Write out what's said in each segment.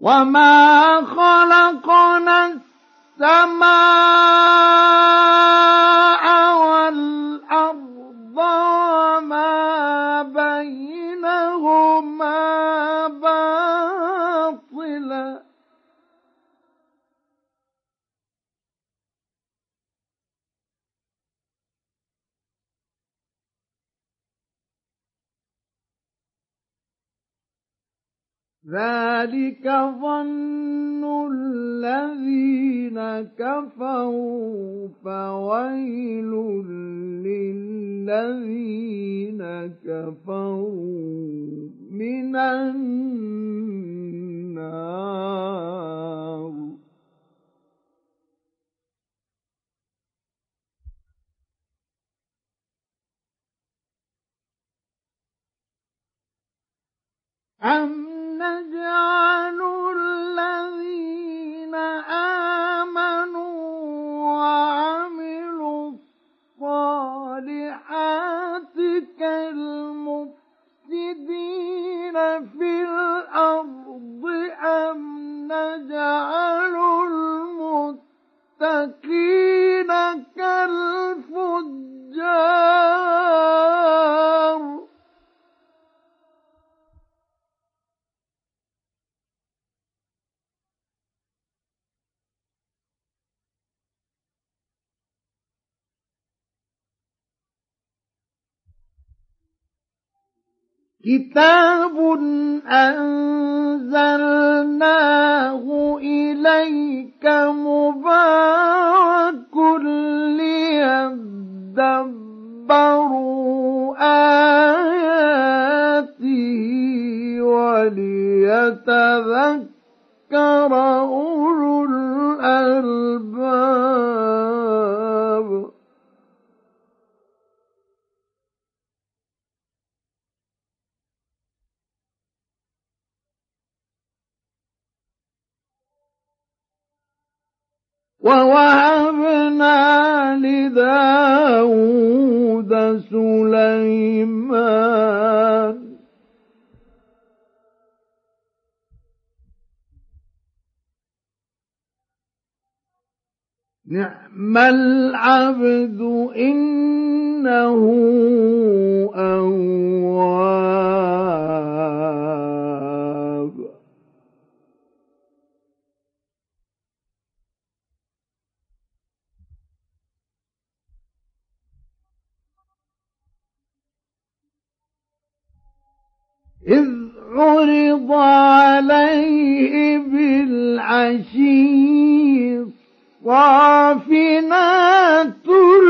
وما خلقنا السماء والأرض وما بينهما باطلا ذلك ظن الذين كفروا فويل للذين كفروا من النار أم نجعل الذين آمنوا وعملوا الصالحات كالمفسدين في الأرض أم نجعل المتقين كالفجار كتاب أنزلناه إليك مبارك ليدبروا آياته وليتذكر أولو الألباب ووهبنا لداود سليمان نعم العبد إنه أواب إذ عرض عليه بالعشي الصافنات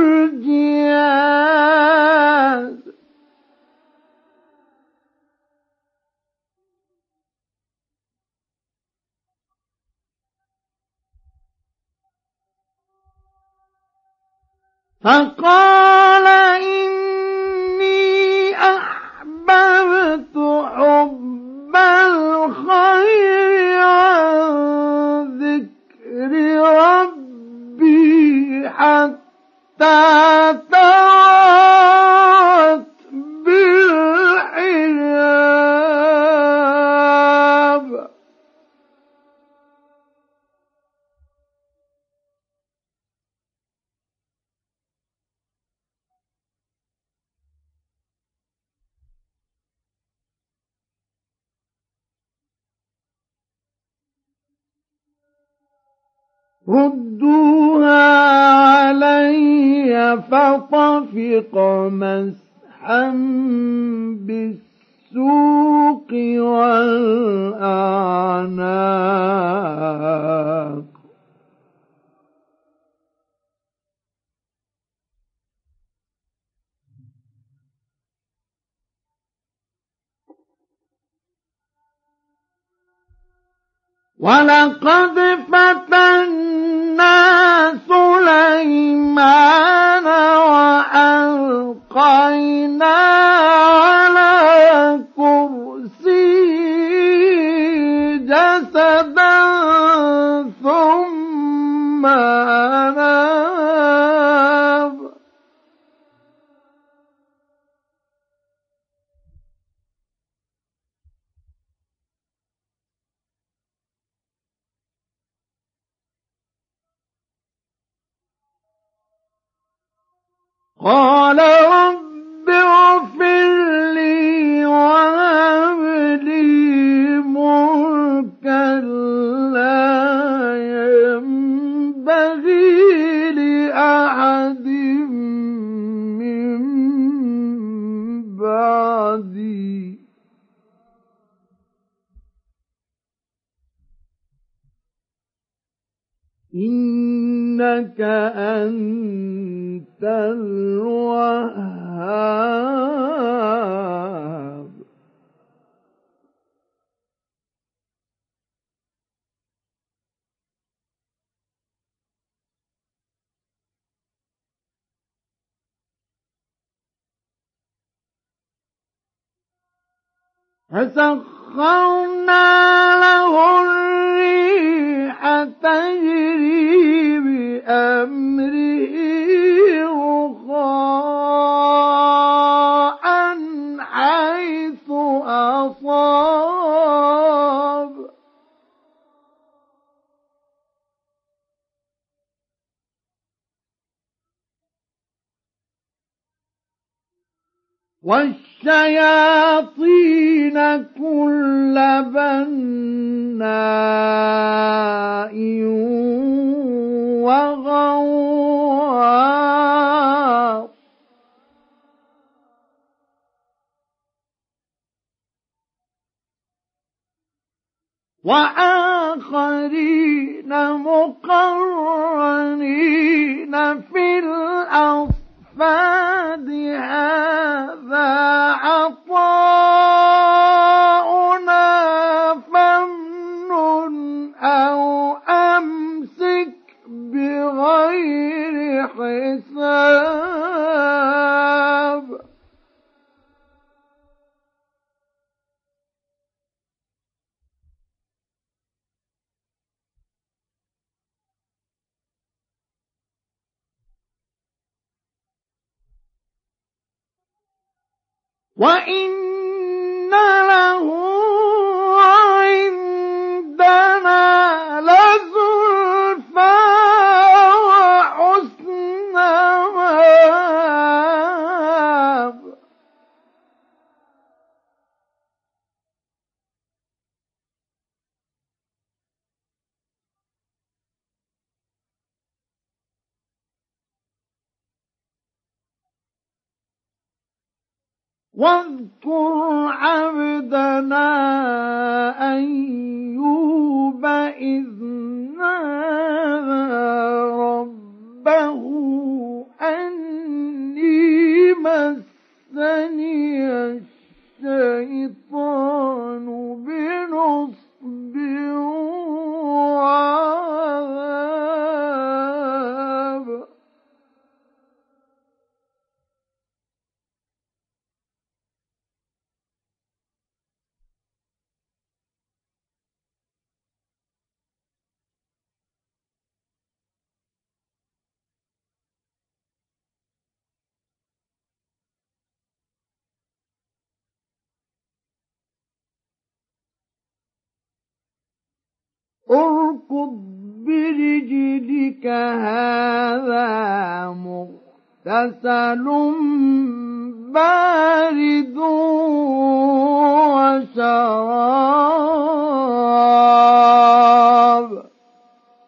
الجياد فقال إني أحببت حب الخير عن ذكر ربي حتى توارت بالحجاب ردوها علي فطفق مسحا بالسوق والأعناق ولقد فتنا سليمان وألقينا على كرسيه جسدا ثم أناب قال رب اغفر لي وهب لي ملكا لا ينبغي لأحد من بعدي إنك أنت الوهاب. فسخرنا له الريح تجري بأمره رخاء حيث أصاب والشياطين كل بناء وغواص وآخرين مقرنين في الأصفاد هذا عطاؤنا فامنن أو أمسك بغير حساب. وإن له عندنا لزلفى وحسن مآب. واذكر عبدنا أيوب إذ نادى ربه أني مسني الشيطان بنصب وعذاب. اركض برجلك هذا مغتسل بارد وشراب.